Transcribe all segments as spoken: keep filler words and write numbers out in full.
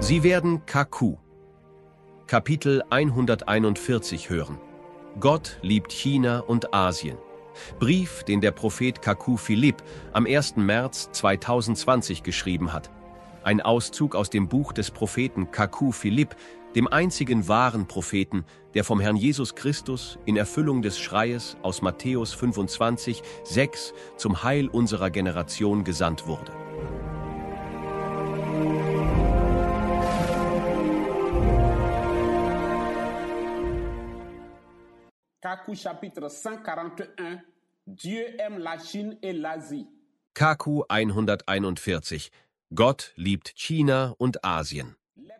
Sie werden Kaku, Kapitel hunderteinundvierzig hören. Gott liebt China und Asien. Brief, den der Prophet Kaku Philipp am ersten März zweitausendzwanzig geschrieben hat. Ein Auszug aus dem Buch des Propheten Kaku Philipp, dem einzigen wahren Propheten, der vom Herrn Jesus Christus in Erfüllung des Schreies aus Matthäus fünfundzwanzig, sechs zum Heil unserer Generation gesandt wurde. Kaku chapitre cent quarante-et-un. Dieu aime la Chine et l'Asie. Kaku hunderteinundvierzig. Gott liebt China und Asien.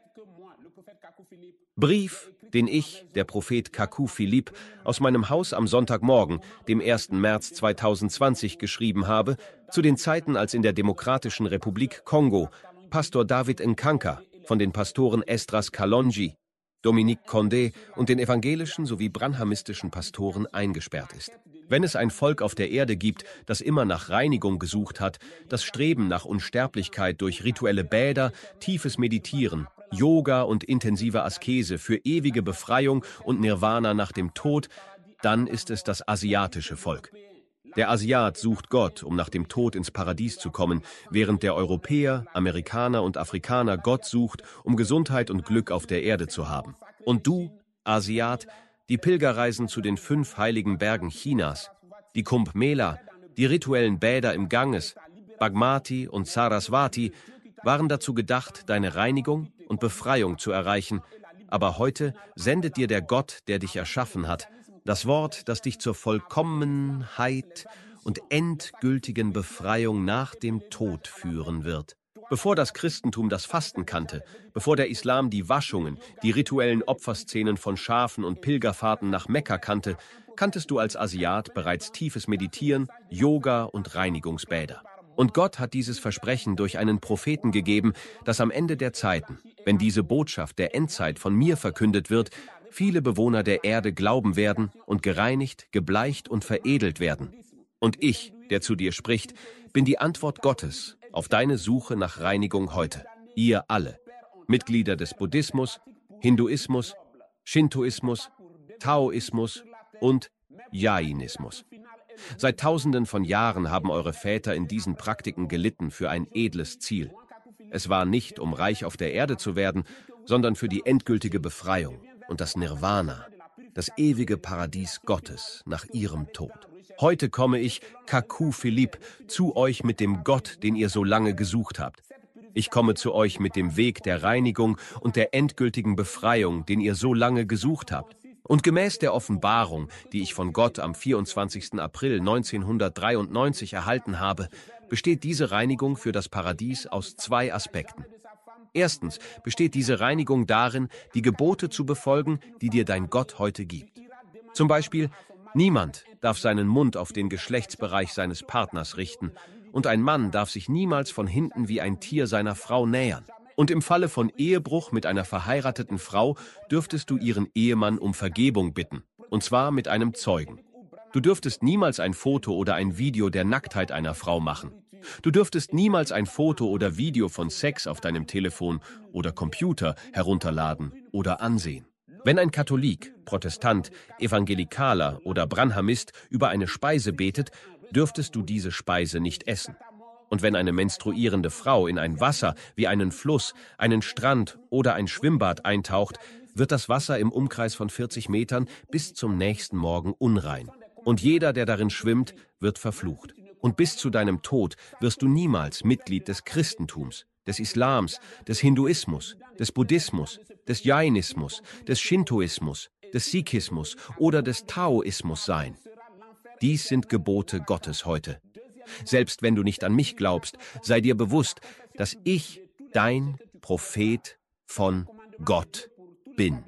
Brief, den ich, der Prophet Kaku Philipp, aus meinem Haus am Sonntagmorgen, dem ersten März zweitausendzwanzig, geschrieben habe, zu den Zeiten, als in der Demokratischen Republik Kongo Pastor David Nkanka von den Pastoren Esdras Kalonji, Dominique Condé und den evangelischen sowie branhamistischen Pastoren eingesperrt ist. Wenn es ein Volk auf der Erde gibt, das immer nach Reinigung gesucht hat, das Streben nach Unsterblichkeit durch rituelle Bäder, tiefes Meditieren, Yoga und intensive Askese für ewige Befreiung und Nirvana nach dem Tod, dann ist es das asiatische Volk. Der Asiat sucht Gott, um nach dem Tod ins Paradies zu kommen, während der Europäer, Amerikaner und Afrikaner Gott sucht, um Gesundheit und Glück auf der Erde zu haben. Und du, Asiat, die Pilgerreisen zu den fünf heiligen Bergen Chinas, die Kumbh Mela, die rituellen Bäder im Ganges, Bagmati und Saraswati, waren dazu gedacht, deine Reinigung und Befreiung zu erreichen. Aber heute sendet dir der Gott, der dich erschaffen hat, das Wort, das dich zur Vollkommenheit und endgültigen Befreiung nach dem Tod führen wird. Bevor das Christentum das Fasten kannte, bevor der Islam die Waschungen, die rituellen Opferszenen von Schafen und Pilgerfahrten nach Mekka kannte, kanntest du als Asiat bereits tiefes Meditieren, Yoga und Reinigungsbäder. Und Gott hat dieses Versprechen durch einen Propheten gegeben, dass am Ende der Zeiten, wenn diese Botschaft der Endzeit von mir verkündet wird, viele Bewohner der Erde glauben werden und gereinigt, gebleicht und veredelt werden. Und ich, der zu dir spricht, bin die Antwort Gottes auf deine Suche nach Reinigung heute. Ihr alle, Mitglieder des Buddhismus, Hinduismus, Shintoismus, Taoismus und Jainismus. Seit Tausenden von Jahren haben eure Väter in diesen Praktiken gelitten für ein edles Ziel. Es war nicht, um reich auf der Erde zu werden, sondern für die endgültige Befreiung und das Nirvana, das ewige Paradies Gottes nach ihrem Tod. Heute komme ich, Kaku Philipp, zu euch mit dem Gott, den ihr so lange gesucht habt. Ich komme zu euch mit dem Weg der Reinigung und der endgültigen Befreiung, den ihr so lange gesucht habt. Und gemäß der Offenbarung, die ich von Gott am vierundzwanzigsten April neunzehnhundertdreiundneunzig erhalten habe, besteht diese Reinigung für das Paradies aus zwei Aspekten. Erstens besteht diese Reinigung darin, die Gebote zu befolgen, die dir dein Gott heute gibt. Zum Beispiel, niemand darf seinen Mund auf den Geschlechtsbereich seines Partners richten und ein Mann darf sich niemals von hinten wie ein Tier seiner Frau nähern. Und im Falle von Ehebruch mit einer verheirateten Frau dürftest du ihren Ehemann um Vergebung bitten, und zwar mit einem Zeugen. Du dürftest niemals ein Foto oder ein Video der Nacktheit einer Frau machen. Du dürftest niemals ein Foto oder Video von Sex auf deinem Telefon oder Computer herunterladen oder ansehen. Wenn ein Katholik, Protestant, Evangelikaler oder Branhamist über eine Speise betet, dürftest du diese Speise nicht essen. Und wenn eine menstruierende Frau in ein Wasser wie einen Fluss, einen Strand oder ein Schwimmbad eintaucht, wird das Wasser im Umkreis von vierzig Metern bis zum nächsten Morgen unrein. Und jeder, der darin schwimmt, wird verflucht. Und bis zu deinem Tod wirst du niemals Mitglied des Christentums, des Islams, des Hinduismus, des Buddhismus, des Jainismus, des Shintoismus, des Sikhismus oder des Taoismus sein. Dies sind Gebote Gottes heute. Selbst wenn du nicht an mich glaubst, sei dir bewusst, dass ich dein Prophet von Gott bin.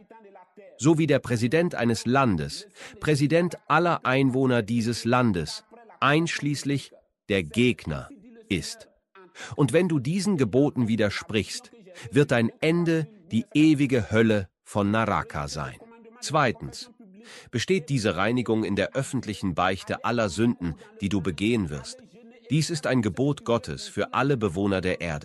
So wie der Präsident eines Landes, Präsident aller Einwohner dieses Landes, einschließlich der Gegner, ist. Und wenn du diesen Geboten widersprichst, wird dein Ende die ewige Hölle von Naraka sein. Zweitens, besteht diese Reinigung in der öffentlichen Beichte aller Sünden, die du begehen wirst. Dies ist ein Gebot Gottes für alle Bewohner der Erde.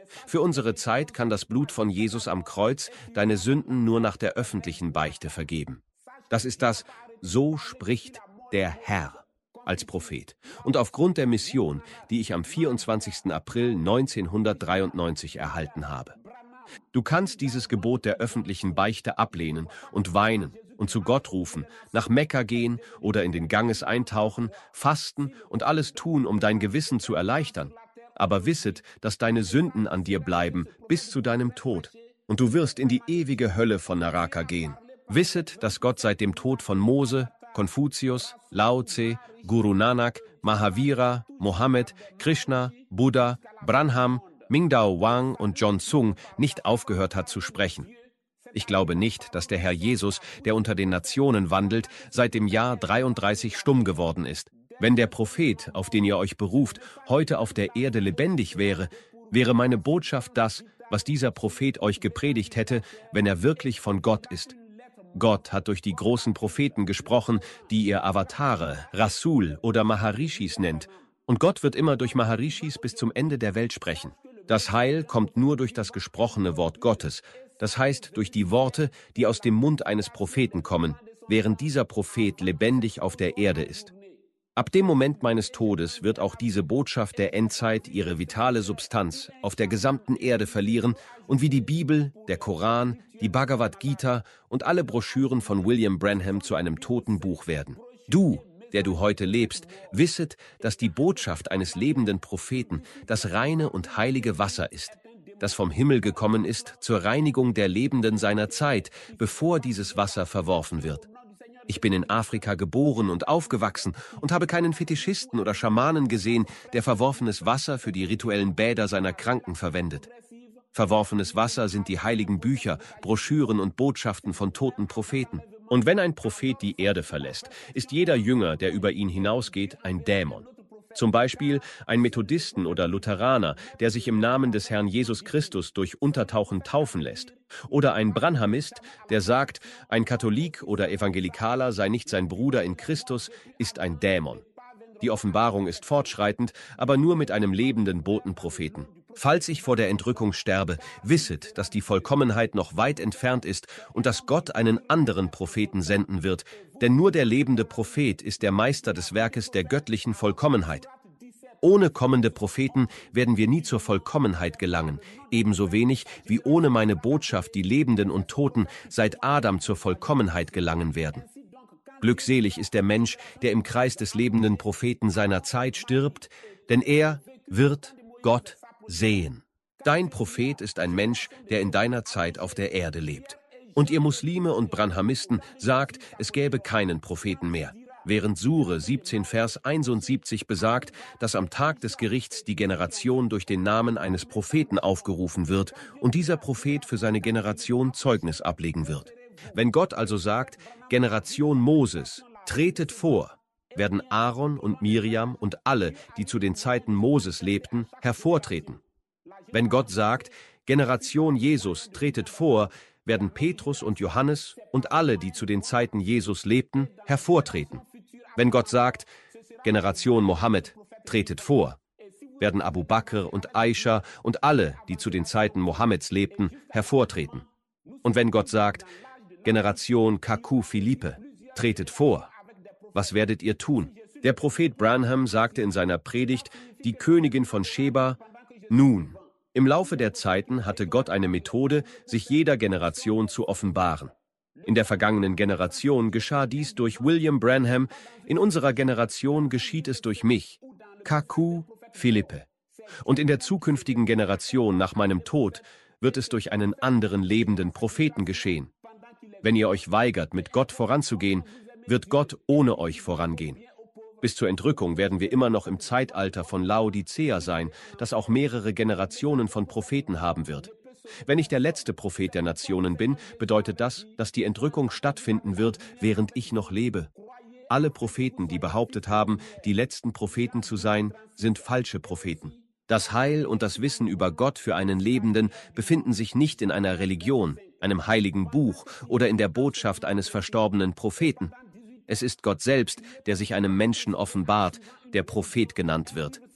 Für unsere Zeit kann das Blut von Jesus am Kreuz deine Sünden nur nach der öffentlichen Beichte vergeben. Das ist das „So spricht der Herr“ als Prophet und aufgrund der Mission, die ich am vierundzwanzigsten April neunzehnhundertdreiundneunzig erhalten habe. Du kannst dieses Gebot der öffentlichen Beichte ablehnen und weinen und zu Gott rufen, nach Mekka gehen oder in den Ganges eintauchen, fasten und alles tun, um dein Gewissen zu erleichtern. Aber wisset, dass deine Sünden an dir bleiben bis zu deinem Tod. Und du wirst in die ewige Hölle von Naraka gehen. Wisset, dass Gott seit dem Tod von Mose, Konfuzius, Lao Tse, Guru Nanak, Mahavira, Mohammed, Krishna, Buddha, Branham, Mingdao Wang und John Tsung nicht aufgehört hat zu sprechen. Ich glaube nicht, dass der Herr Jesus, der unter den Nationen wandelt, seit dem Jahr dreiunddreißig stumm geworden ist. Wenn der Prophet, auf den ihr euch beruft, heute auf der Erde lebendig wäre, wäre meine Botschaft das, was dieser Prophet euch gepredigt hätte, wenn er wirklich von Gott ist. Gott hat durch die großen Propheten gesprochen, die ihr Avatare, Rasul oder Maharishis nennt. Und Gott wird immer durch Maharishis bis zum Ende der Welt sprechen. Das Heil kommt nur durch das gesprochene Wort Gottes, das heißt durch die Worte, die aus dem Mund eines Propheten kommen, während dieser Prophet lebendig auf der Erde ist. Ab dem Moment meines Todes wird auch diese Botschaft der Endzeit ihre vitale Substanz auf der gesamten Erde verlieren und wie die Bibel, der Koran, die Bhagavad Gita und alle Broschüren von William Branham zu einem toten Buch werden. Du, der du heute lebst, wisset, dass die Botschaft eines lebenden Propheten das reine und heilige Wasser ist, das vom Himmel gekommen ist zur Reinigung der Lebenden seiner Zeit, bevor dieses Wasser verworfen wird. Ich bin in Afrika geboren und aufgewachsen und habe keinen Fetischisten oder Schamanen gesehen, der verworfenes Wasser für die rituellen Bäder seiner Kranken verwendet. Verworfenes Wasser sind die heiligen Bücher, Broschüren und Botschaften von toten Propheten. Und wenn ein Prophet die Erde verlässt, ist jeder Jünger, der über ihn hinausgeht, ein Dämon. Zum Beispiel ein Methodisten oder Lutheraner, der sich im Namen des Herrn Jesus Christus durch Untertauchen taufen lässt. Oder ein Branhamist, der sagt, ein Katholik oder Evangelikaler sei nicht sein Bruder in Christus, ist ein Dämon. Die Offenbarung ist fortschreitend, aber nur mit einem lebenden Botenpropheten. Falls ich vor der Entrückung sterbe, wisset, dass die Vollkommenheit noch weit entfernt ist und dass Gott einen anderen Propheten senden wird, denn nur der lebende Prophet ist der Meister des Werkes der göttlichen Vollkommenheit. Ohne kommende Propheten werden wir nie zur Vollkommenheit gelangen, ebenso wenig wie ohne meine Botschaft die Lebenden und Toten seit Adam zur Vollkommenheit gelangen werden. Glückselig ist der Mensch, der im Kreis des lebenden Propheten seiner Zeit stirbt, denn er wird Gott sehen. Dein Prophet ist ein Mensch, der in deiner Zeit auf der Erde lebt. Und ihr Muslime und Branhamisten sagt, es gäbe keinen Propheten mehr, während Sure siebzehn Vers einundsiebzig besagt, dass am Tag des Gerichts die Generation durch den Namen eines Propheten aufgerufen wird und dieser Prophet für seine Generation Zeugnis ablegen wird. Wenn Gott also sagt, Generation Moses, tretet vor, werden Aaron und Miriam und alle, die zu den Zeiten Moses lebten, hervortreten. Wenn Gott sagt, Generation Jesus, tretet vor, werden Petrus und Johannes und alle, die zu den Zeiten Jesus lebten, hervortreten. Wenn Gott sagt, Generation Mohammed, tretet vor, werden Abu Bakr und Aischa und alle, die zu den Zeiten Mohammeds lebten, hervortreten. Und wenn Gott sagt, Generation Kaku Philippe, tretet vor, was werdet ihr tun? Der Prophet Branham sagte in seiner Predigt, die Königin von Sheba, nun, im Laufe der Zeiten hatte Gott eine Methode, sich jeder Generation zu offenbaren. In der vergangenen Generation geschah dies durch William Branham, in unserer Generation geschieht es durch mich, Kaku Philippe. Und in der zukünftigen Generation nach meinem Tod wird es durch einen anderen lebenden Propheten geschehen. Wenn ihr euch weigert, mit Gott voranzugehen, wird Gott ohne euch vorangehen. Bis zur Entrückung werden wir immer noch im Zeitalter von Laodicea sein, das auch mehrere Generationen von Propheten haben wird. Wenn ich der letzte Prophet der Nationen bin, bedeutet das, dass die Entrückung stattfinden wird, während ich noch lebe. Alle Propheten, die behauptet haben, die letzten Propheten zu sein, sind falsche Propheten. Das Heil und das Wissen über Gott für einen Lebenden befinden sich nicht in einer Religion, einem heiligen Buch oder in der Botschaft eines verstorbenen Propheten. Es ist Gott selbst, der sich einem Menschen offenbart, der Prophet genannt wird.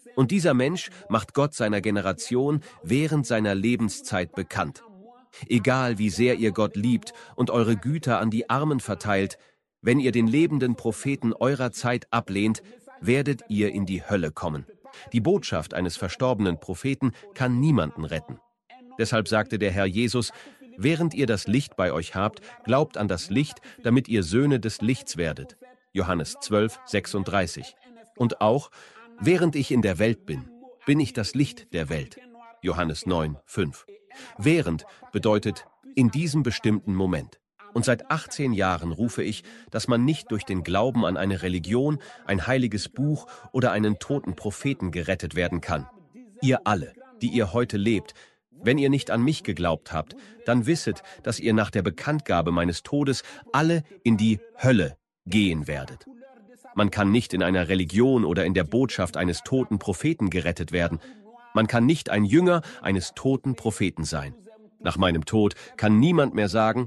Und dieser Mensch macht Gott seiner Generation während seiner Lebenszeit bekannt. Egal wie sehr ihr Gott liebt und eure Güter an die Armen verteilt, wenn ihr den lebenden Propheten eurer Zeit ablehnt, werdet ihr in die Hölle kommen. Die Botschaft eines verstorbenen Propheten kann niemanden retten. Deshalb sagte der Herr Jesus: Während ihr das Licht bei euch habt, glaubt an das Licht, damit ihr Söhne des Lichts werdet. Johannes zwölf, sechsunddreißig. Und auch: Während ich in der Welt bin, bin ich das Licht der Welt. Johannes neun, fünf. Während bedeutet in diesem bestimmten Moment. Und seit achtzehn Jahren rufe ich, dass man nicht durch den Glauben an eine Religion, ein heiliges Buch oder einen toten Propheten gerettet werden kann. Ihr alle, die ihr heute lebt, wenn ihr nicht an mich geglaubt habt, dann wisset, dass ihr nach der Bekanntgabe meines Todes alle in die Hölle gehen werdet. Man kann nicht in einer Religion oder in der Botschaft eines toten Propheten gerettet werden. Man kann nicht ein Jünger eines toten Propheten sein. Nach meinem Tod kann niemand mehr sagen: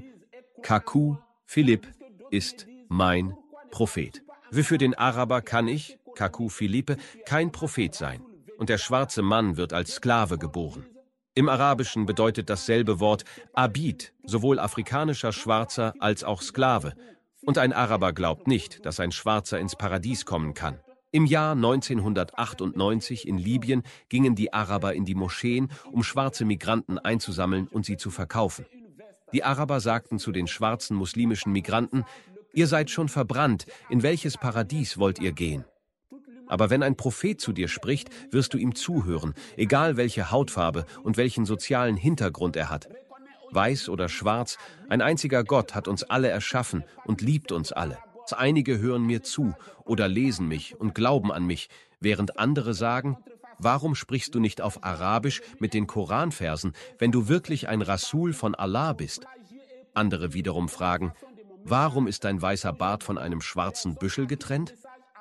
Kaku Philipp ist mein Prophet. Wie für den Araber kann ich, Kaku Philippe, kein Prophet sein. Und der schwarze Mann wird als Sklave geboren. Im Arabischen bedeutet dasselbe Wort Abid, sowohl afrikanischer Schwarzer als auch Sklave. Und ein Araber glaubt nicht, dass ein Schwarzer ins Paradies kommen kann. Im Jahr neunzehnhundertachtundneunzig in Libyen gingen die Araber in die Moscheen, um schwarze Migranten einzusammeln und sie zu verkaufen. Die Araber sagten zu den schwarzen muslimischen Migranten: Ihr seid schon verbrannt, in welches Paradies wollt ihr gehen? Aber wenn ein Prophet zu dir spricht, wirst du ihm zuhören, egal welche Hautfarbe und welchen sozialen Hintergrund er hat. Weiß oder schwarz, ein einziger Gott hat uns alle erschaffen und liebt uns alle. Einige hören mir zu oder lesen mich und glauben an mich, während andere sagen: Warum sprichst du nicht auf Arabisch mit den Koranversen, wenn du wirklich ein Rasul von Allah bist? Andere wiederum fragen: Warum ist dein weißer Bart von einem schwarzen Büschel getrennt?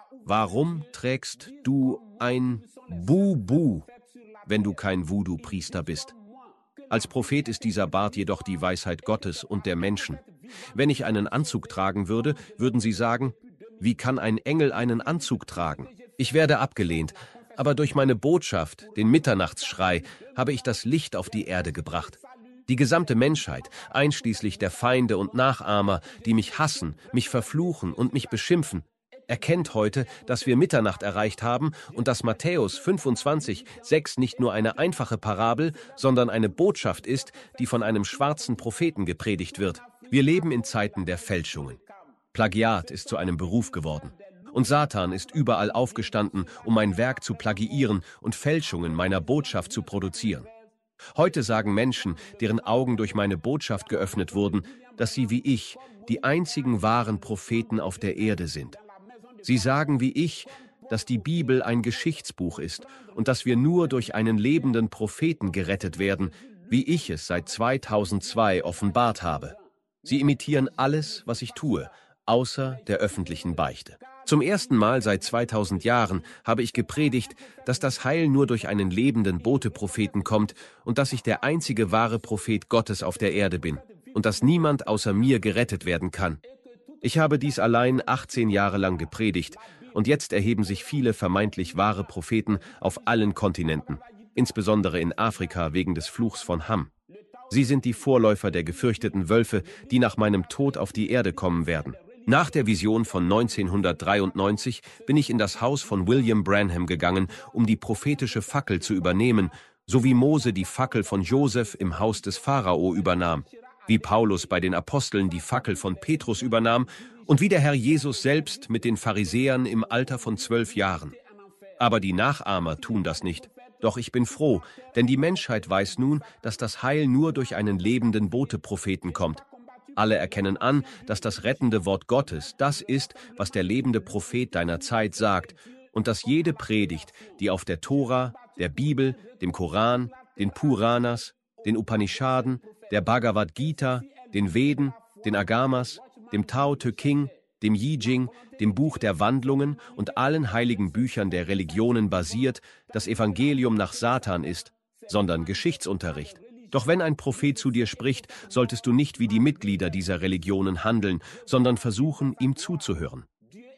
Warum trägst du ein Bubu, wenn du kein Voodoo-Priester bist? Als Prophet ist dieser Bart jedoch die Weisheit Gottes und der Menschen. Wenn ich einen Anzug tragen würde, würden sie sagen: Wie kann ein Engel einen Anzug tragen? Ich werde abgelehnt, aber durch meine Botschaft, den Mitternachtsschrei, habe ich das Licht auf die Erde gebracht. Die gesamte Menschheit, einschließlich der Feinde und Nachahmer, die mich hassen, mich verfluchen und mich beschimpfen, erkennt heute, dass wir Mitternacht erreicht haben und dass Matthäus fünfundzwanzig, sechs nicht nur eine einfache Parabel, sondern eine Botschaft ist, die von einem schwarzen Propheten gepredigt wird. Wir leben in Zeiten der Fälschungen. Plagiat ist zu einem Beruf geworden. Und Satan ist überall aufgestanden, um mein Werk zu plagiieren und Fälschungen meiner Botschaft zu produzieren. Heute sagen Menschen, deren Augen durch meine Botschaft geöffnet wurden, dass sie wie ich die einzigen wahren Propheten auf der Erde sind. Sie sagen wie ich, dass die Bibel ein Geschichtsbuch ist und dass wir nur durch einen lebenden Propheten gerettet werden, wie ich es seit zweitausendzwei offenbart habe. Sie imitieren alles, was ich tue, außer der öffentlichen Beichte. Zum ersten Mal seit zweitausend Jahren habe ich gepredigt, dass das Heil nur durch einen lebenden Bote-Propheten kommt und dass ich der einzige wahre Prophet Gottes auf der Erde bin und dass niemand außer mir gerettet werden kann. Ich habe dies allein achtzehn Jahre lang gepredigt und jetzt erheben sich viele vermeintlich wahre Propheten auf allen Kontinenten, insbesondere in Afrika wegen des Fluchs von Ham. Sie sind die Vorläufer der gefürchteten Wölfe, die nach meinem Tod auf die Erde kommen werden. Nach der Vision von neunzehnhundertdreiundneunzig bin ich in das Haus von William Branham gegangen, um die prophetische Fackel zu übernehmen, so wie Mose die Fackel von Josef im Haus des Pharao übernahm, wie Paulus bei den Aposteln die Fackel von Petrus übernahm und wie der Herr Jesus selbst mit den Pharisäern im Alter von zwölf Jahren. Aber die Nachahmer tun das nicht. Doch ich bin froh, denn die Menschheit weiß nun, dass das Heil nur durch einen lebenden Bote-Propheten kommt. Alle erkennen an, dass das rettende Wort Gottes das ist, was der lebende Prophet deiner Zeit sagt, und dass jede Predigt, die auf der Tora, der Bibel, dem Koran, den Puranas, den Upanishaden, der Bhagavad Gita, den Veden, den Agamas, dem Tao Te Ching, dem I Ching, dem Buch der Wandlungen und allen heiligen Büchern der Religionen basiert, das Evangelium nach Satan ist, sondern Geschichtsunterricht. Doch wenn ein Prophet zu dir spricht, solltest du nicht wie die Mitglieder dieser Religionen handeln, sondern versuchen, ihm zuzuhören.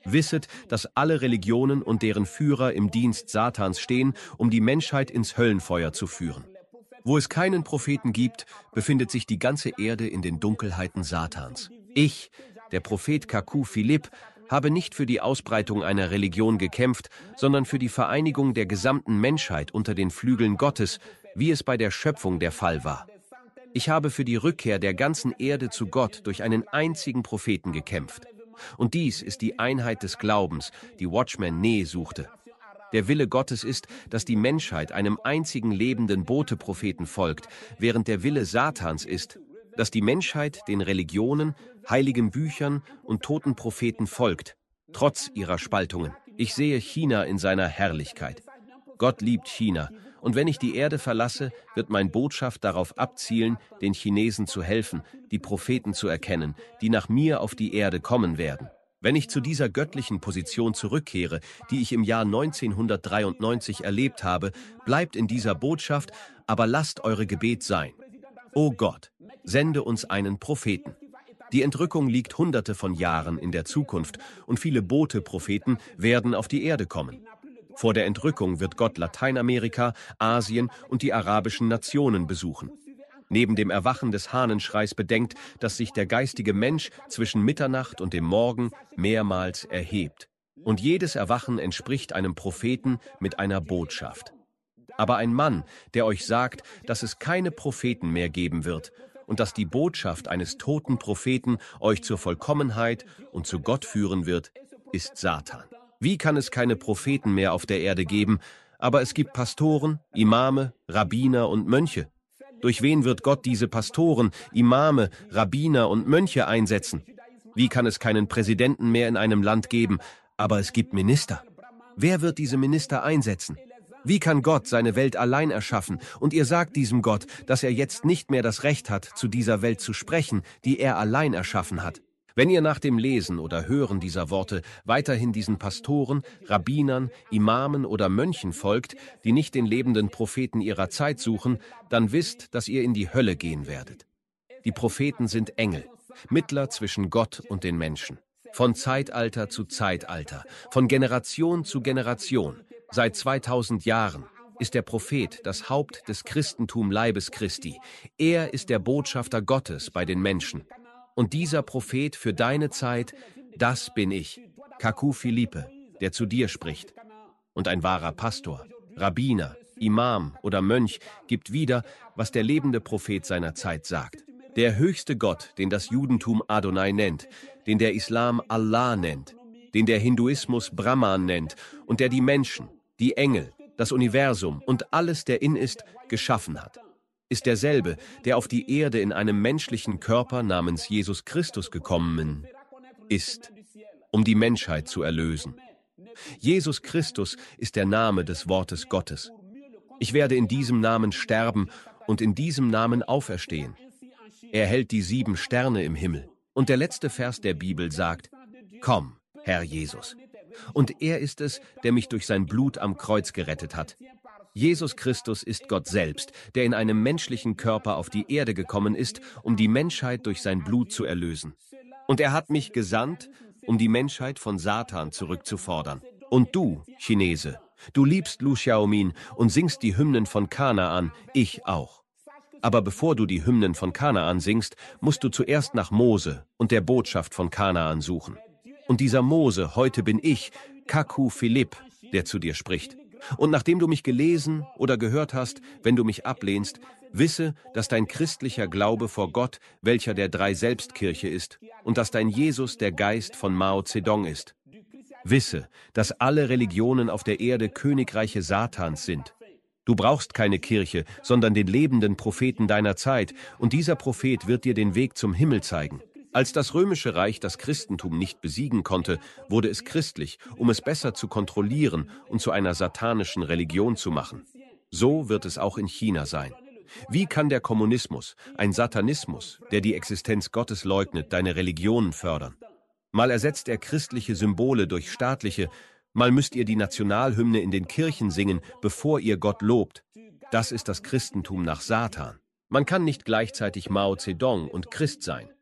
Wisset, dass alle Religionen und deren Führer im Dienst Satans stehen, um die Menschheit ins Höllenfeuer zu führen. Wo es keinen Propheten gibt, befindet sich die ganze Erde in den Dunkelheiten Satans. Ich, der Prophet Kaku Philipp, habe nicht für die Ausbreitung einer Religion gekämpft, sondern für die Vereinigung der gesamten Menschheit unter den Flügeln Gottes, wie es bei der Schöpfung der Fall war. Ich habe für die Rückkehr der ganzen Erde zu Gott durch einen einzigen Propheten gekämpft. Und dies ist die Einheit des Glaubens, die Watchman Nee suchte. Der Wille Gottes ist, dass die Menschheit einem einzigen lebenden Bote-Propheten folgt, während der Wille Satans ist, dass die Menschheit den Religionen, heiligen Büchern und toten Propheten folgt, trotz ihrer Spaltungen. Ich sehe China in seiner Herrlichkeit. Gott liebt China, und wenn ich die Erde verlasse, wird meine Botschaft darauf abzielen, den Chinesen zu helfen, die Propheten zu erkennen, die nach mir auf die Erde kommen werden. Wenn ich zu dieser göttlichen Position zurückkehre, die ich im Jahr neunzehnhundertdreiundneunzig erlebt habe, bleibt in dieser Botschaft, aber lasst eure Gebet sein. O Gott, sende uns einen Propheten. Die Entrückung liegt hunderte von Jahren in der Zukunft und viele Bote-Propheten werden auf die Erde kommen. Vor der Entrückung wird Gott Lateinamerika, Asien und die arabischen Nationen besuchen. Neben dem Erwachen des Hahnenschreis bedenkt, dass sich der geistige Mensch zwischen Mitternacht und dem Morgen mehrmals erhebt. Und jedes Erwachen entspricht einem Propheten mit einer Botschaft. Aber ein Mann, der euch sagt, dass es keine Propheten mehr geben wird und dass die Botschaft eines toten Propheten euch zur Vollkommenheit und zu Gott führen wird, ist Satan. Wie kann es keine Propheten mehr auf der Erde geben, aber es gibt Pastoren, Imame, Rabbiner und Mönche? Durch wen wird Gott diese Pastoren, Imame, Rabbiner und Mönche einsetzen? Wie kann es keinen Präsidenten mehr in einem Land geben, aber es gibt Minister? Wer wird diese Minister einsetzen? Wie kann Gott seine Welt allein erschaffen und ihr sagt diesem Gott, dass er jetzt nicht mehr das Recht hat, zu dieser Welt zu sprechen, die er allein erschaffen hat? Wenn ihr nach dem Lesen oder Hören dieser Worte weiterhin diesen Pastoren, Rabbinern, Imamen oder Mönchen folgt, die nicht den lebenden Propheten ihrer Zeit suchen, dann wisst, dass ihr in die Hölle gehen werdet. Die Propheten sind Engel, Mittler zwischen Gott und den Menschen. Von Zeitalter zu Zeitalter, von Generation zu Generation, seit zweitausend Jahren ist der Prophet das Haupt des Christentum Leibes Christi. Er ist der Botschafter Gottes bei den Menschen. Und dieser Prophet für deine Zeit, das bin ich, Kaku Philippe, der zu dir spricht. Und ein wahrer Pastor, Rabbiner, Imam oder Mönch gibt wieder, was der lebende Prophet seiner Zeit sagt. Der höchste Gott, den das Judentum Adonai nennt, den der Islam Allah nennt, den der Hinduismus Brahman nennt und der die Menschen, die Engel, das Universum und alles, der in ist, geschaffen hat, ist derselbe, der auf die Erde in einem menschlichen Körper namens Jesus Christus gekommen ist, um die Menschheit zu erlösen. Jesus Christus ist der Name des Wortes Gottes. Ich werde in diesem Namen sterben und in diesem Namen auferstehen. Er hält die sieben Sterne im Himmel. Und der letzte Vers der Bibel sagt, komm, Herr Jesus. Und er ist es, der mich durch sein Blut am Kreuz gerettet hat. Jesus Christus ist Gott selbst, der in einem menschlichen Körper auf die Erde gekommen ist, um die Menschheit durch sein Blut zu erlösen. Und er hat mich gesandt, um die Menschheit von Satan zurückzufordern. Und du, Chinese, du liebst Lu Xiaomin und singst die Hymnen von Kanaan, ich auch. Aber bevor du die Hymnen von Kanaan singst, musst du zuerst nach Mose und der Botschaft von Kanaan suchen. Und dieser Mose, heute bin ich, Kaku Philipp, der zu dir spricht. Und nachdem du mich gelesen oder gehört hast, wenn du mich ablehnst, wisse, dass dein christlicher Glaube vor Gott, welcher der Drei-Selbstkirche ist, und dass dein Jesus der Geist von Mao Zedong ist. Wisse, dass alle Religionen auf der Erde Königreiche Satans sind. Du brauchst keine Kirche, sondern den lebenden Propheten deiner Zeit, und dieser Prophet wird dir den Weg zum Himmel zeigen. Als das römische Reich das Christentum nicht besiegen konnte, wurde es christlich, um es besser zu kontrollieren und zu einer satanischen Religion zu machen. So wird es auch in China sein. Wie kann der Kommunismus, ein Satanismus, der die Existenz Gottes leugnet, deine Religionen fördern? Mal ersetzt er christliche Symbole durch staatliche, mal müsst ihr die Nationalhymne in den Kirchen singen, bevor ihr Gott lobt. Das ist das Christentum nach Satan. Man kann nicht gleichzeitig Mao Zedong und Christ sein.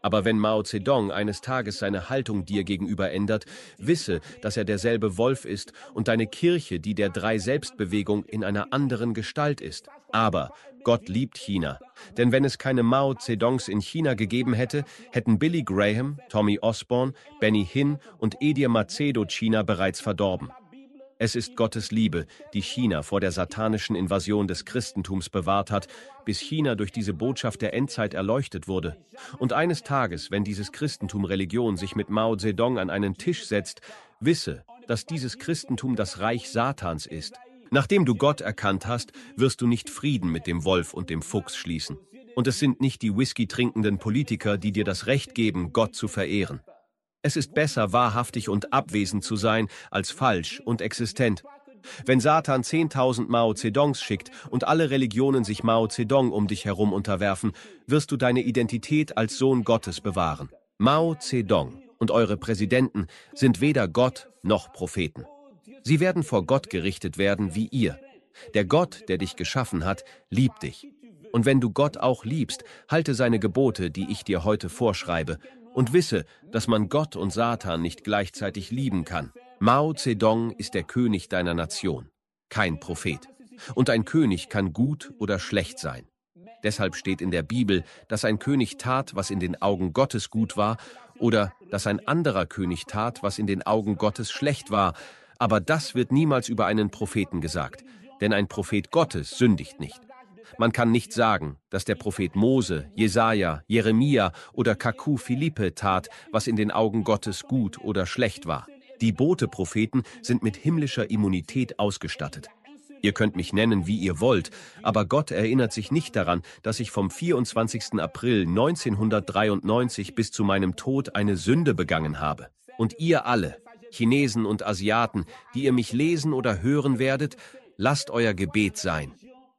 Aber wenn Mao Zedong eines Tages seine Haltung dir gegenüber ändert, wisse, dass er derselbe Wolf ist und deine Kirche, die der Drei-Selbst-Bewegung, in einer anderen Gestalt ist. Aber Gott liebt China. Denn wenn es keine Mao Zedongs in China gegeben hätte, hätten Billy Graham, Tommy Osborne, Benny Hinn und Edir Macedo China bereits verdorben. Es ist Gottes Liebe, die China vor der satanischen Invasion des Christentums bewahrt hat, bis China durch diese Botschaft der Endzeit erleuchtet wurde. Und eines Tages, wenn dieses Christentum Religion sich mit Mao Zedong an einen Tisch setzt, wisse, dass dieses Christentum das Reich Satans ist. Nachdem du Gott erkannt hast, wirst du nicht Frieden mit dem Wolf und dem Fuchs schließen. Und es sind nicht die Whisky trinkenden Politiker, die dir das Recht geben, Gott zu verehren. Es ist besser, wahrhaftig und abwesend zu sein, als falsch und existent. Wenn Satan zehntausend Mao Zedongs schickt und alle Religionen sich Mao Zedong um dich herum unterwerfen, wirst du deine Identität als Sohn Gottes bewahren. Mao Zedong und eure Präsidenten sind weder Gott noch Propheten. Sie werden vor Gott gerichtet werden wie ihr. Der Gott, der dich geschaffen hat, liebt dich. Und wenn du Gott auch liebst, halte seine Gebote, die ich dir heute vorschreibe, und wisse, dass man Gott und Satan nicht gleichzeitig lieben kann. Mao Zedong ist der König deiner Nation, kein Prophet. Und ein König kann gut oder schlecht sein. Deshalb steht in der Bibel, dass ein König tat, was in den Augen Gottes gut war, oder dass ein anderer König tat, was in den Augen Gottes schlecht war. Aber das wird niemals über einen Propheten gesagt, denn ein Prophet Gottes sündigt nicht. Man kann nicht sagen, dass der Prophet Mose, Jesaja, Jeremia oder Kaku Philippe tat, was in den Augen Gottes gut oder schlecht war. Die Bote-Propheten sind mit himmlischer Immunität ausgestattet. Ihr könnt mich nennen, wie ihr wollt, aber Gott erinnert sich nicht daran, dass ich vom vierundzwanzigsten April neunzehnhundertdreiundneunzig bis zu meinem Tod eine Sünde begangen habe. Und ihr alle, Chinesen und Asiaten, die ihr mich lesen oder hören werdet, lasst euer Gebet sein.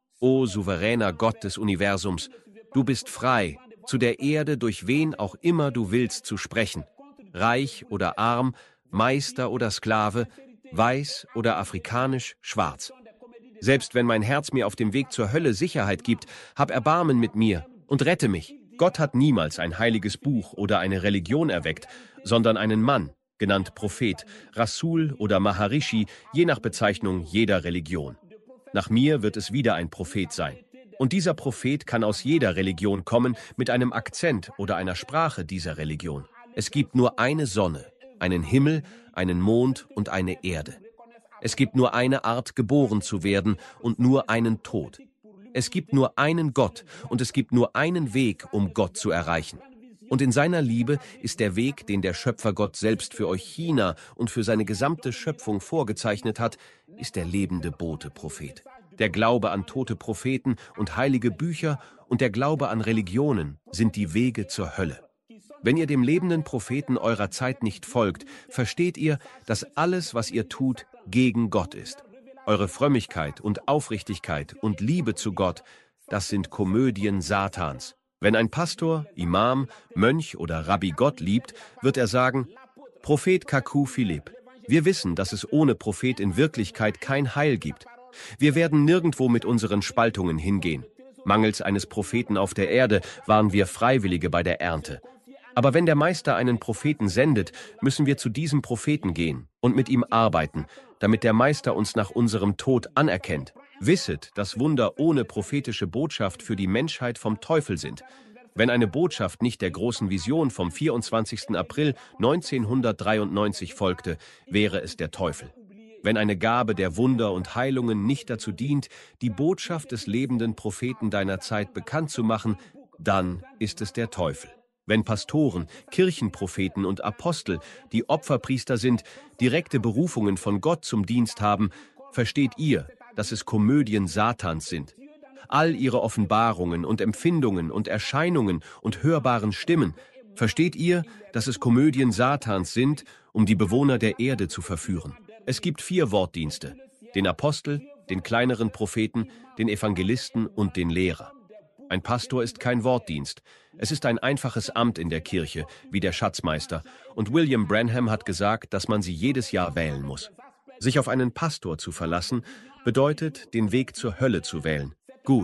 O souveräner Gott des Universums, du bist frei, zu der Erde, durch wen auch immer du willst, zu sprechen. Reich oder arm, Meister oder Sklave, weiß oder afrikanisch, schwarz. Selbst wenn mein Herz mir auf dem Weg zur Hölle Sicherheit gibt, hab Erbarmen mit mir und rette mich. Gott hat niemals ein heiliges Buch oder eine Religion erweckt, sondern einen Mann, genannt Prophet, Rasul oder Maharishi, je nach Bezeichnung jeder Religion. Nach mir wird es wieder ein Prophet sein. Und dieser Prophet kann aus jeder Religion kommen, mit einem Akzent oder einer Sprache dieser Religion. Es gibt nur eine Sonne, einen Himmel, einen Mond und eine Erde. Es gibt nur eine Art, geboren zu werden und nur einen Tod. Es gibt nur einen Gott und es gibt nur einen Weg, um Gott zu erreichen. Und in seiner Liebe ist der Weg, den der Schöpfergott selbst für euch China und für seine gesamte Schöpfung vorgezeichnet hat, ist der lebende Bote-Prophet. Der Glaube an tote Propheten und heilige Bücher und der Glaube an Religionen sind die Wege zur Hölle. Wenn ihr dem lebenden Propheten eurer Zeit nicht folgt, versteht ihr, dass alles, was ihr tut, gegen Gott ist. Eure Frömmigkeit und Aufrichtigkeit und Liebe zu Gott, das sind Komödien Satans. Wenn ein Pastor, Imam, Mönch oder Rabbi Gott liebt, wird er sagen, Prophet Kaku Philipp, wir wissen, dass es ohne Prophet in Wirklichkeit kein Heil gibt. Wir werden nirgendwo mit unseren Spaltungen hingehen. Mangels eines Propheten auf der Erde waren wir Freiwillige bei der Ernte. Aber wenn der Meister einen Propheten sendet, müssen wir zu diesem Propheten gehen und mit ihm arbeiten, damit der Meister uns nach unserem Tod anerkennt. Wisset, dass Wunder ohne prophetische Botschaft für die Menschheit vom Teufel sind. Wenn eine Botschaft nicht der großen Vision vom vierundzwanzigsten April neunzehnhundertdreiundneunzig folgte, wäre es der Teufel. Wenn eine Gabe der Wunder und Heilungen nicht dazu dient, die Botschaft des lebenden Propheten deiner Zeit bekannt zu machen, dann ist es der Teufel. Wenn Pastoren, Kirchenpropheten und Apostel, die Opferpriester sind, direkte Berufungen von Gott zum Dienst haben, versteht ihr, dass es Komödien Satans sind. All ihre Offenbarungen und Empfindungen und Erscheinungen und hörbaren Stimmen, versteht ihr, dass es Komödien Satans sind, um die Bewohner der Erde zu verführen. Es gibt vier Wortdienste: den Apostel, den kleineren Propheten, den Evangelisten und den Lehrer. Ein Pastor ist kein Wortdienst. Es ist ein einfaches Amt in der Kirche, wie der Schatzmeister. Und William Branham hat gesagt, dass man sie jedes Jahr wählen muss. Sich auf einen Pastor zu verlassen, bedeutet, den Weg zur Hölle zu wählen. Gut,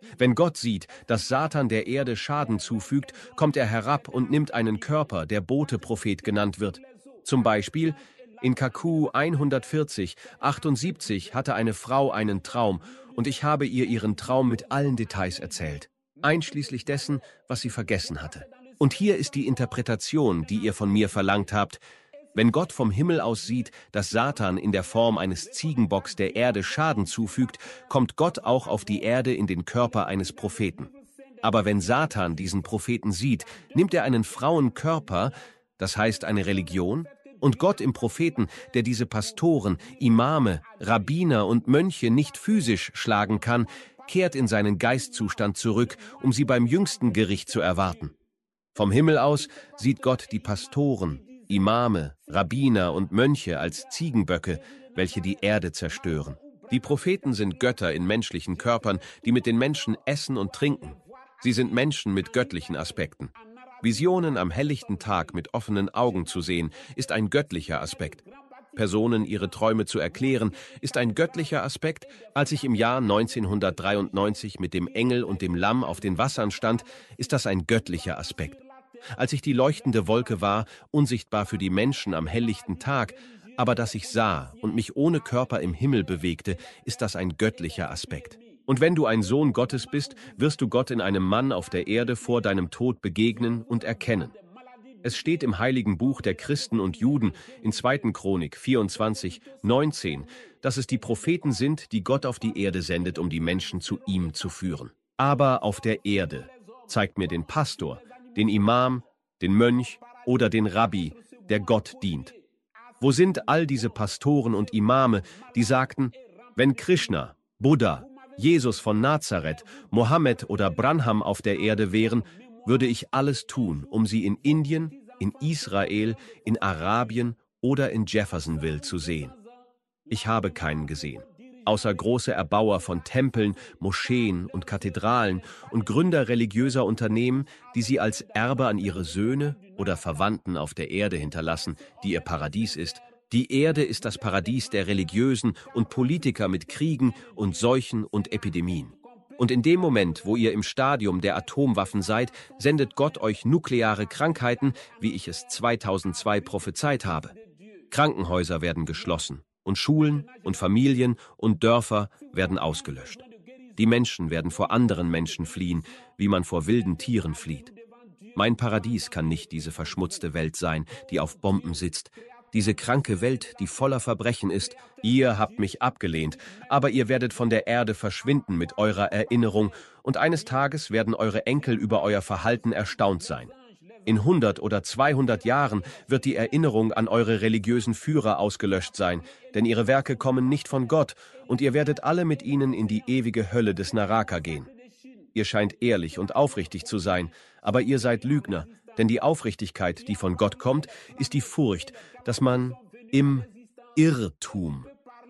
Wenn Gott sieht, dass Satan der Erde Schaden zufügt, kommt er herab und nimmt einen Körper, der Bote-Prophet genannt wird. Zum Beispiel in Kaku hundertvierzig, achtundsiebzig hatte eine Frau einen Traum und ich habe ihr ihren Traum mit allen Details erzählt, einschließlich dessen, was sie vergessen hatte. Und hier ist die Interpretation, die ihr von mir verlangt habt. Wenn Gott vom Himmel aus sieht, dass Satan in der Form eines Ziegenbocks der Erde Schaden zufügt, kommt Gott auch auf die Erde in den Körper eines Propheten. Aber wenn Satan diesen Propheten sieht, nimmt er einen Frauenkörper, das heißt eine Religion, und Gott im Propheten, der diese Pastoren, Imame, Rabbiner und Mönche nicht physisch schlagen kann, kehrt in seinen Geistzustand zurück, um sie beim jüngsten Gericht zu erwarten. Vom Himmel aus sieht Gott die Pastoren, Imame, Rabbiner und Mönche als Ziegenböcke, welche die Erde zerstören. Die Propheten sind Götter in menschlichen Körpern, die mit den Menschen essen und trinken. Sie sind Menschen mit göttlichen Aspekten. Visionen am helllichten Tag mit offenen Augen zu sehen, ist ein göttlicher Aspekt. Personen ihre Träume zu erklären, ist ein göttlicher Aspekt. Als ich im Jahr neunzehnhundertdreiundneunzig mit dem Engel und dem Lamm auf den Wassern stand, ist das ein göttlicher Aspekt. Als ich die leuchtende Wolke war, unsichtbar für die Menschen am helllichten Tag, aber dass ich sah und mich ohne Körper im Himmel bewegte, ist das ein göttlicher Aspekt. Und wenn du ein Sohn Gottes bist, wirst du Gott in einem Mann auf der Erde vor deinem Tod begegnen und erkennen. Es steht im heiligen Buch der Christen und Juden in zweiten Chronik vierundzwanzig, neunzehn, dass es die Propheten sind, die Gott auf die Erde sendet, um die Menschen zu ihm zu führen. Aber auf der Erde zeigt mir den Pastor, den Imam, den Mönch oder den Rabbi, der Gott dient. Wo sind all diese Pastoren und Imame, die sagten, wenn Krishna, Buddha, Jesus von Nazareth, Mohammed oder Branham auf der Erde wären, würde ich alles tun, um sie in Indien, in Israel, in Arabien oder in Jeffersonville zu sehen. Ich habe keinen gesehen, außer große Erbauer von Tempeln, Moscheen und Kathedralen und Gründer religiöser Unternehmen, die sie als Erbe an ihre Söhne oder Verwandten auf der Erde hinterlassen, die ihr Paradies ist. Die Erde ist das Paradies der Religiösen und Politiker mit Kriegen und Seuchen und Epidemien. Und in dem Moment, wo ihr im Stadium der Atomwaffen seid, sendet Gott euch nukleare Krankheiten, wie ich es zweitausendzwei prophezeit habe. Krankenhäuser werden geschlossen und Schulen und Familien und Dörfer werden ausgelöscht. Die Menschen werden vor anderen Menschen fliehen, wie man vor wilden Tieren flieht. Mein Paradies kann nicht diese verschmutzte Welt sein, die auf Bomben sitzt. Diese kranke Welt, die voller Verbrechen ist. Ihr habt mich abgelehnt, aber ihr werdet von der Erde verschwinden mit eurer Erinnerung und eines Tages werden eure Enkel über euer Verhalten erstaunt sein. In hundert oder zweihundert Jahren wird die Erinnerung an eure religiösen Führer ausgelöscht sein, denn ihre Werke kommen nicht von Gott und ihr werdet alle mit ihnen in die ewige Hölle des Naraka gehen. Ihr scheint ehrlich und aufrichtig zu sein, aber ihr seid Lügner. Denn die Aufrichtigkeit, die von Gott kommt, ist die Furcht, dass man im Irrtum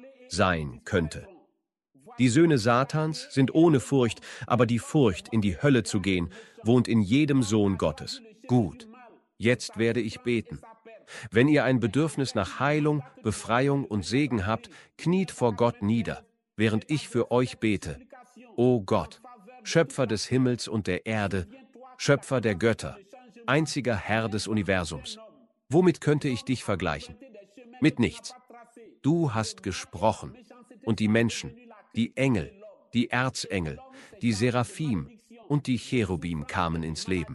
sein könnte. Die Söhne Satans sind ohne Furcht, aber die Furcht, in die Hölle zu gehen, wohnt in jedem Sohn Gottes. Gut, jetzt werde ich beten. Wenn ihr ein Bedürfnis nach Heilung, Befreiung und Segen habt, kniet vor Gott nieder, während ich für euch bete. O Gott, Schöpfer des Himmels und der Erde, Schöpfer der Götter, einziger Herr des Universums. Womit könnte ich dich vergleichen? Mit nichts. Du hast gesprochen und die Menschen, die Engel, die Erzengel, die Seraphim und die Cherubim kamen ins Leben.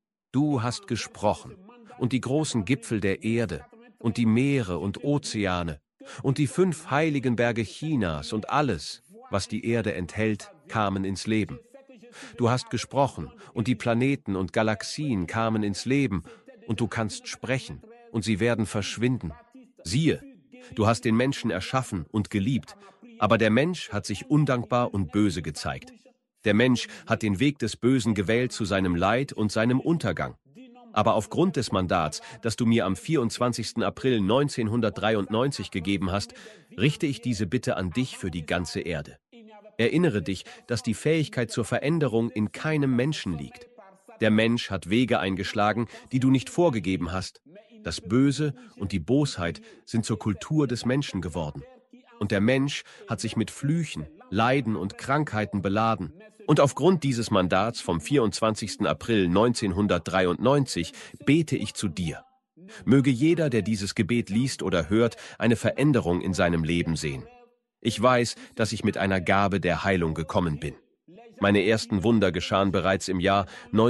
Du hast gesprochen und die großen Gipfel der Erde und die Meere und Ozeane und die fünf heiligen Berge Chinas und alles, was die Erde enthält, kamen ins Leben. Du hast gesprochen und die Planeten und Galaxien kamen ins Leben und du kannst sprechen und sie werden verschwinden. Siehe, du hast den Menschen erschaffen und geliebt, aber der Mensch hat sich undankbar und böse gezeigt. Der Mensch hat den Weg des Bösen gewählt zu seinem Leid und seinem Untergang. Aber aufgrund des Mandats, das du mir am vierundzwanzigsten April neunzehnhundertdreiundneunzig gegeben hast, richte ich diese Bitte an dich für die ganze Erde. Erinnere dich, dass die Fähigkeit zur Veränderung in keinem Menschen liegt. Der Mensch hat Wege eingeschlagen, die du nicht vorgegeben hast. Das Böse und die Bosheit sind zur Kultur des Menschen geworden. Und der Mensch hat sich mit Flüchen, Leiden und Krankheiten beladen. Und aufgrund dieses Mandats vom vierundzwanzigsten April neunzehnhundertdreiundneunzig bete ich zu dir. Möge jeder, der dieses Gebet liest oder hört, eine Veränderung in seinem Leben sehen. Ich weiß, dass ich mit einer Gabe der Heilung gekommen bin. Meine ersten Wunder geschahen bereits im Jahr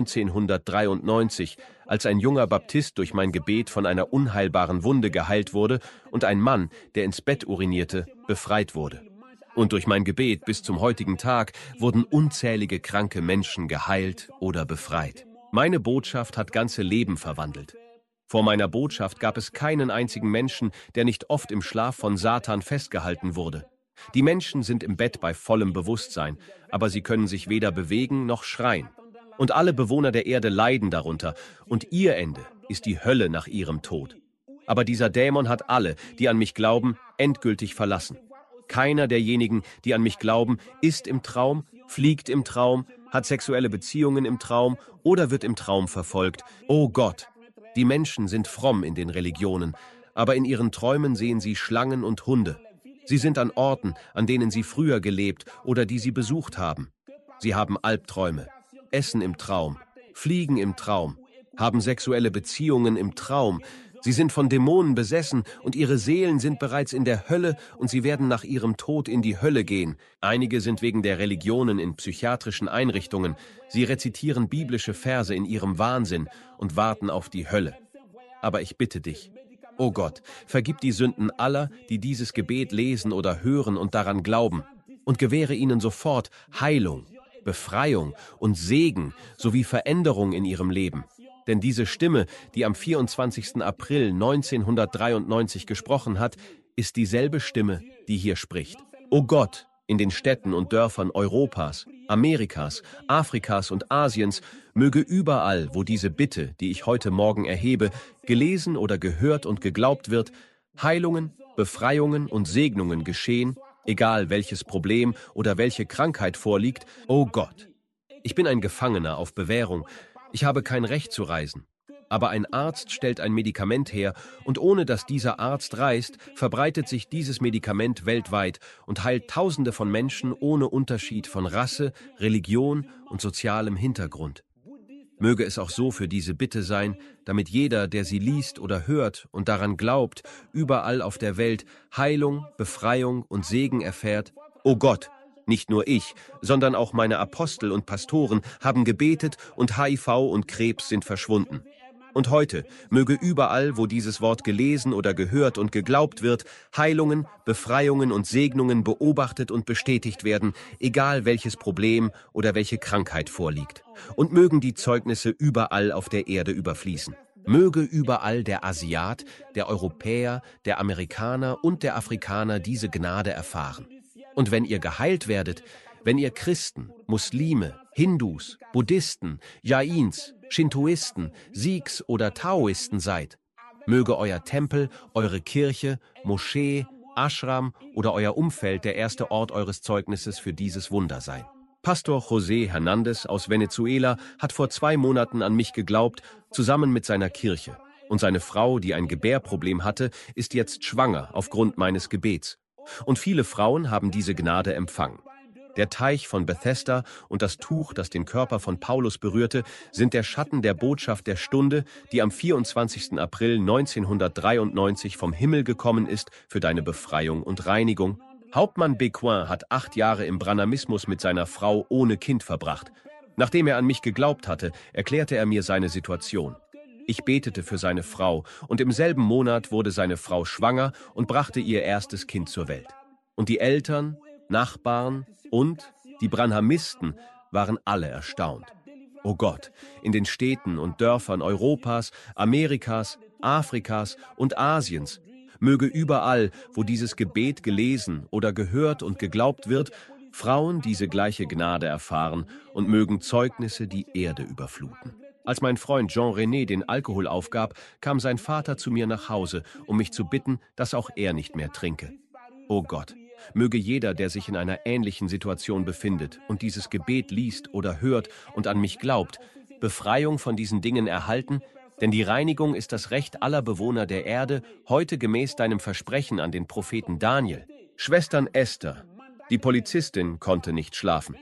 neunzehnhundertdreiundneunzig, als ein junger Baptist durch mein Gebet von einer unheilbaren Wunde geheilt wurde und ein Mann, der ins Bett urinierte, befreit wurde. Und durch mein Gebet bis zum heutigen Tag wurden unzählige kranke Menschen geheilt oder befreit. Meine Botschaft hat ganze Leben verwandelt. Vor meiner Botschaft gab es keinen einzigen Menschen, der nicht oft im Schlaf von Satan festgehalten wurde. Die Menschen sind im Bett bei vollem Bewusstsein, aber sie können sich weder bewegen noch schreien. Und alle Bewohner der Erde leiden darunter, und ihr Ende ist die Hölle nach ihrem Tod. Aber dieser Dämon hat alle, die an mich glauben, endgültig verlassen. Keiner derjenigen, die an mich glauben, ist im Traum, fliegt im Traum, hat sexuelle Beziehungen im Traum oder wird im Traum verfolgt. Oh Gott! Die Menschen sind fromm in den Religionen, aber in ihren Träumen sehen sie Schlangen und Hunde. Sie sind an Orten, an denen sie früher gelebt oder die sie besucht haben. Sie haben Albträume, essen im Traum, fliegen im Traum, haben sexuelle Beziehungen im Traum. Sie sind von Dämonen besessen und ihre Seelen sind bereits in der Hölle und sie werden nach ihrem Tod in die Hölle gehen. Einige sind wegen der Religionen in psychiatrischen Einrichtungen. Sie rezitieren biblische Verse in ihrem Wahnsinn und warten auf die Hölle. Aber ich bitte dich, oh Gott, vergib die Sünden aller, die dieses Gebet lesen oder hören und daran glauben, und gewähre ihnen sofort Heilung, Befreiung und Segen sowie Veränderung in ihrem Leben. Denn diese Stimme, die am vierundzwanzigsten April neunzehnhundertdreiundneunzig gesprochen hat, ist dieselbe Stimme, die hier spricht. O Gott, in den Städten und Dörfern Europas, Amerikas, Afrikas und Asiens, möge überall, wo diese Bitte, die ich heute Morgen erhebe, gelesen oder gehört und geglaubt wird, Heilungen, Befreiungen und Segnungen geschehen, egal welches Problem oder welche Krankheit vorliegt. O Gott, ich bin ein Gefangener auf Bewährung. Ich habe kein Recht zu reisen. Aber ein Arzt stellt ein Medikament her und ohne dass dieser Arzt reist, verbreitet sich dieses Medikament weltweit und heilt Tausende von Menschen ohne Unterschied von Rasse, Religion und sozialem Hintergrund. Möge es auch so für diese Bitte sein, damit jeder, der sie liest oder hört und daran glaubt, überall auf der Welt Heilung, Befreiung und Segen erfährt. O Gott, nicht nur ich, sondern auch meine Apostel und Pastoren haben gebetet und H I V und Krebs sind verschwunden. Und heute möge überall, wo dieses Wort gelesen oder gehört und geglaubt wird, Heilungen, Befreiungen und Segnungen beobachtet und bestätigt werden, egal welches Problem oder welche Krankheit vorliegt. Und mögen die Zeugnisse überall auf der Erde überfließen. Möge überall der Asiat, der Europäer, der Amerikaner und der Afrikaner diese Gnade erfahren. Und wenn ihr geheilt werdet, wenn ihr Christen, Muslime, Hindus, Buddhisten, Jains, Shintoisten, Sikhs oder Taoisten seid, möge euer Tempel, eure Kirche, Moschee, Ashram oder euer Umfeld der erste Ort eures Zeugnisses für dieses Wunder sein. Pastor José Hernández aus Venezuela hat vor zwei Monaten an mich geglaubt, zusammen mit seiner Kirche. Und seine Frau, die ein Gebärproblem hatte, ist jetzt schwanger aufgrund meines Gebets. Und viele Frauen haben diese Gnade empfangen. Der Teich von Bethesda und das Tuch, das den Körper von Paulus berührte, sind der Schatten der Botschaft der Stunde, die am vierundzwanzigsten April neunzehnhundertdreiundneunzig vom Himmel gekommen ist für deine Befreiung und Reinigung. Hauptmann Bequin hat acht Jahre im Branhamismus mit seiner Frau ohne Kind verbracht. Nachdem er an mich geglaubt hatte, erklärte er mir seine Situation. Ich betete für seine Frau und im selben Monat wurde seine Frau schwanger und brachte ihr erstes Kind zur Welt. Und die Eltern, Nachbarn und die Branhamisten waren alle erstaunt. O Gott, in den Städten und Dörfern Europas, Amerikas, Afrikas und Asiens, möge überall, wo dieses Gebet gelesen oder gehört und geglaubt wird, Frauen diese gleiche Gnade erfahren und mögen Zeugnisse die Erde überfluten. Als mein Freund Jean René den Alkohol aufgab, kam sein Vater zu mir nach Hause, um mich zu bitten, dass auch er nicht mehr trinke. O Gott, möge jeder, der sich in einer ähnlichen Situation befindet und dieses Gebet liest oder hört und an mich glaubt, Befreiung von diesen Dingen erhalten, denn die Reinigung ist das Recht aller Bewohner der Erde, heute gemäß deinem Versprechen an den Propheten Daniel. Schwestern Esther, die Polizistin, konnte nicht schlafen.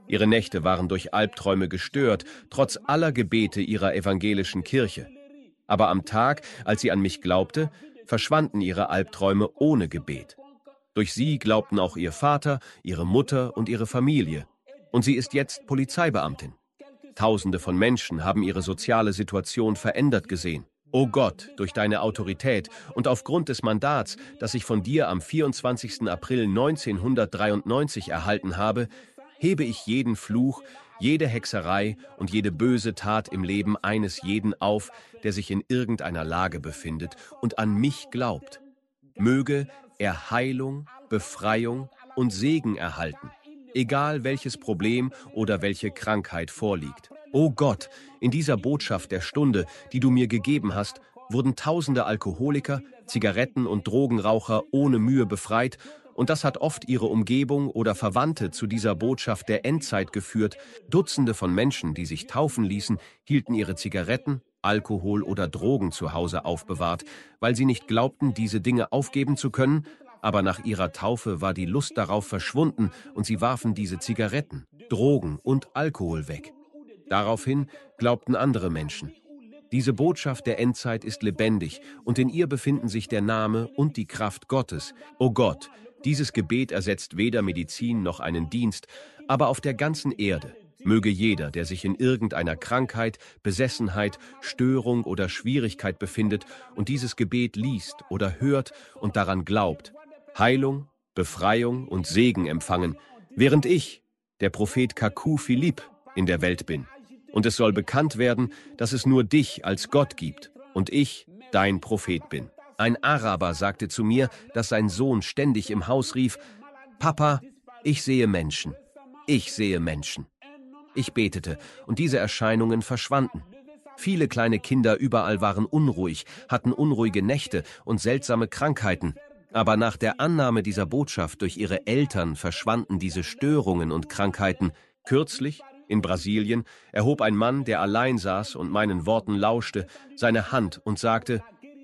Ihre Nächte waren durch Albträume gestört, trotz aller Gebete ihrer evangelischen Kirche. Aber am Tag, als sie an mich glaubte, verschwanden ihre Albträume ohne Gebet. Durch sie glaubten auch ihr Vater, ihre Mutter und ihre Familie. Und sie ist jetzt Polizeibeamtin. Tausende von Menschen haben ihre soziale Situation verändert gesehen. O Gott, durch deine Autorität und aufgrund des Mandats, das ich von dir am vierundzwanzigsten April neunzehnhundertdreiundneunzig erhalten habe, hebe ich jeden Fluch, jede Hexerei und jede böse Tat im Leben eines jeden auf, der sich in irgendeiner Lage befindet und an mich glaubt. Möge er Heilung, Befreiung und Segen erhalten, egal welches Problem oder welche Krankheit vorliegt. O Gott, in dieser Botschaft der Stunde, die du mir gegeben hast, wurden tausende Alkoholiker, Zigaretten- und Drogenraucher ohne Mühe befreit, und das hat oft ihre Umgebung oder Verwandte zu dieser Botschaft der Endzeit geführt. Dutzende von Menschen, die sich taufen ließen, hielten ihre Zigaretten, Alkohol oder Drogen zu Hause aufbewahrt, weil sie nicht glaubten, diese Dinge aufgeben zu können, aber nach ihrer Taufe war die Lust darauf verschwunden und sie warfen diese Zigaretten, Drogen und Alkohol weg. Daraufhin glaubten andere Menschen. Diese Botschaft der Endzeit ist lebendig und in ihr befinden sich der Name und die Kraft Gottes. O Gott, dieses Gebet ersetzt weder Medizin noch einen Dienst, aber auf der ganzen Erde möge jeder, der sich in irgendeiner Krankheit, Besessenheit, Störung oder Schwierigkeit befindet und dieses Gebet liest oder hört und daran glaubt, Heilung, Befreiung und Segen empfangen, während ich, der Prophet Kaku Philipp, in der Welt bin. Und es soll bekannt werden, dass es nur dich als Gott gibt und ich dein Prophet bin. Ein Araber sagte zu mir, dass sein Sohn ständig im Haus rief, Papa, ich sehe Menschen, ich sehe Menschen. Ich betete und diese Erscheinungen verschwanden. Viele kleine Kinder überall waren unruhig, hatten unruhige Nächte und seltsame Krankheiten. Aber nach der Annahme dieser Botschaft durch ihre Eltern verschwanden diese Störungen und Krankheiten. Kürzlich, in Brasilien, erhob ein Mann, der allein saß und meinen Worten lauschte, seine Hand und sagte,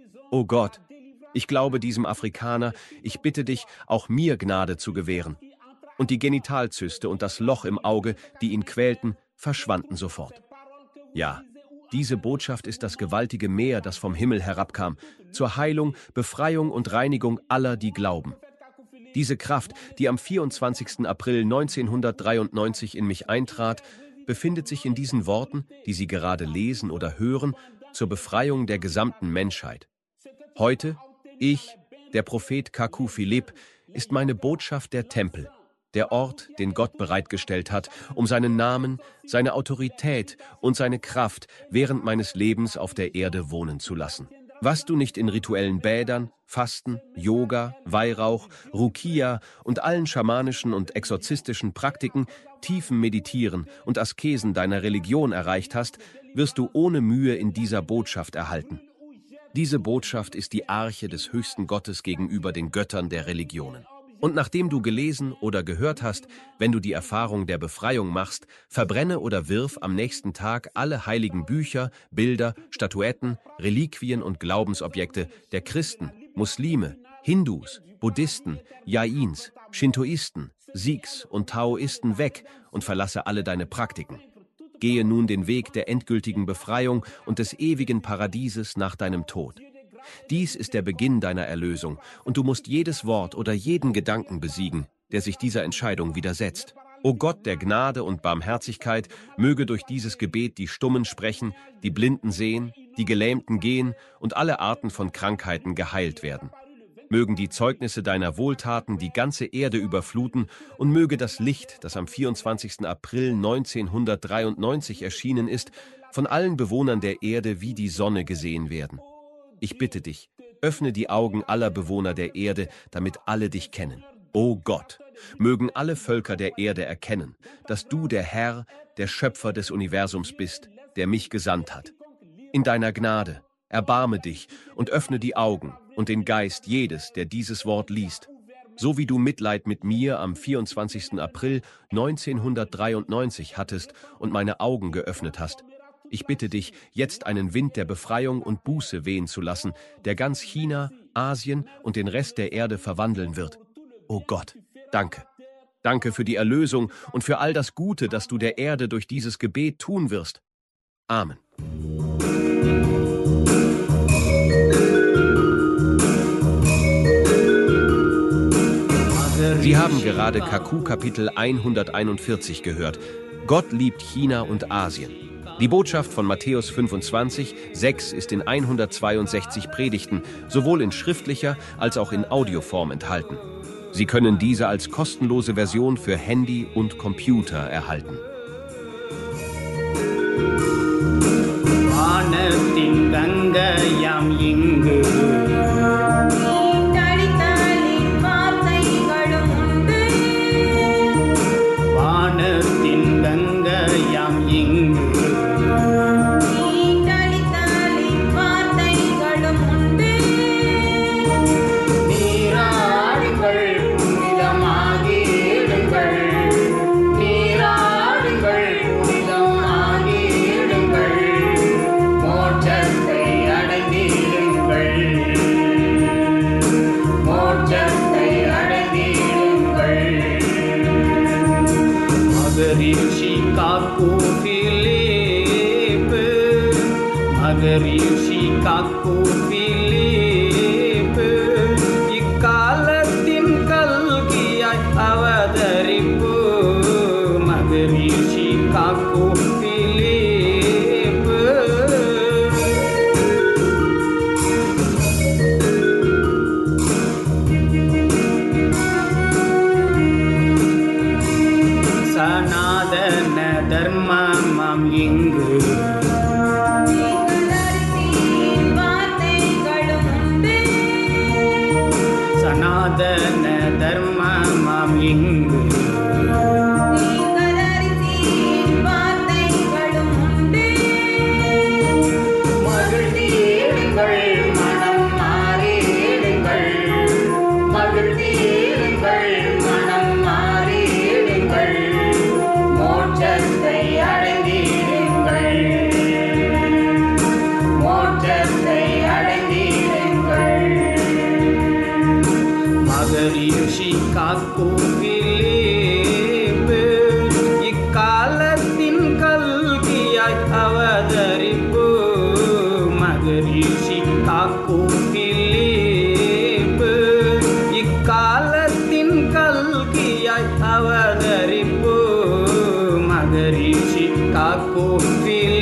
O Gott, ich glaube diesem Afrikaner, ich bitte dich, auch mir Gnade zu gewähren. Und die Genitalzyste und das Loch im Auge, die ihn quälten, verschwanden sofort. Ja, diese Botschaft ist das gewaltige Meer, das vom Himmel herabkam, zur Heilung, Befreiung und Reinigung aller, die glauben. Diese Kraft, die am vierundzwanzigsten April neunzehnhundertdreiundneunzig in mich eintrat, befindet sich in diesen Worten, die Sie gerade lesen oder hören, zur Befreiung der gesamten Menschheit. Heute, ich, der Prophet Kaku Philipp, ist meine Botschaft der Tempel, der Ort, den Gott bereitgestellt hat, um seinen Namen, seine Autorität und seine Kraft während meines Lebens auf der Erde wohnen zu lassen. Was du nicht in rituellen Bädern, Fasten, Yoga, Weihrauch, Rukia und allen schamanischen und exorzistischen Praktiken, tiefen Meditieren und Askesen deiner Religion erreicht hast, wirst du ohne Mühe in dieser Botschaft erhalten. Diese Botschaft ist die Arche des höchsten Gottes gegenüber den Göttern der Religionen. Und nachdem du gelesen oder gehört hast, wenn du die Erfahrung der Befreiung machst, verbrenne oder wirf am nächsten Tag alle heiligen Bücher, Bilder, Statuetten, Reliquien und Glaubensobjekte der Christen, Muslime, Hindus, Buddhisten, Jains, Shintoisten, Sikhs und Taoisten weg und verlasse alle deine Praktiken. Gehe nun den Weg der endgültigen Befreiung und des ewigen Paradieses nach deinem Tod. Dies ist der Beginn deiner Erlösung, und du musst jedes Wort oder jeden Gedanken besiegen, der sich dieser Entscheidung widersetzt. O Gott der Gnade und Barmherzigkeit, möge durch dieses Gebet die Stummen sprechen, die Blinden sehen, die Gelähmten gehen und alle Arten von Krankheiten geheilt werden. Mögen die Zeugnisse deiner Wohltaten die ganze Erde überfluten und möge das Licht, das am vierundzwanzigsten April neunzehnhundertdreiundneunzig erschienen ist, von allen Bewohnern der Erde wie die Sonne gesehen werden. Ich bitte dich, öffne die Augen aller Bewohner der Erde, damit alle dich kennen. O Gott, mögen alle Völker der Erde erkennen, dass du der Herr, der Schöpfer des Universums bist, der mich gesandt hat. In deiner Gnade, erbarme dich und öffne die Augen und den Geist jedes, der dieses Wort liest. So wie du Mitleid mit mir am vierundzwanzigsten April neunzehnhundertdreiundneunzig hattest und meine Augen geöffnet hast. Ich bitte dich, jetzt einen Wind der Befreiung und Buße wehen zu lassen, der ganz China, Asien und den Rest der Erde verwandeln wird. O Gott, danke. Danke für die Erlösung und für all das Gute, das du der Erde durch dieses Gebet tun wirst. Amen. Sie haben gerade Kaku Kapitel hunderteinundvierzig gehört. Gott liebt China und Asien. Die Botschaft von Matthäus fünfundzwanzig, sechs ist in hundertzweiundsechzig Predigten, sowohl in schriftlicher als auch in Audioform enthalten. Sie können diese als kostenlose Version für Handy und Computer erhalten. வானத்தின் கங்கையாம் இங்கு வானத்தின் கங்கையாம் இங்கு மகரிஷி காக்கு Philip மகரிஷி காக்கு பிலிப்பு இக்காலத்தின் கல்கியாய் அவதரிப்பு மகரிஷி காக்கு பிலிப்பு சனாதன தர்மமாம் இங்கு சனாதன தர்மமாம் இங்கு மகிழ்ந்தீடுங்கள் மனம் மாறிடுங்கள் மகிழ்ந்தீடுங்கள் மனம் மாறிடுங்கள் மோட்சத்தை அடைந்தீடுங்கள் மோட்சத்தை அடைந்தீடுங்கள் மகரிஷி காக்கு பிலிப்பு இக்காலத்தின் கல்கியாய் அவதரிப்பு மகரிஷி காக்கு பிலிப்பு இக்காலத்தின் கல்கியாய் அவதரிப்பு மகரிஷி காக்கு பிலிப்பு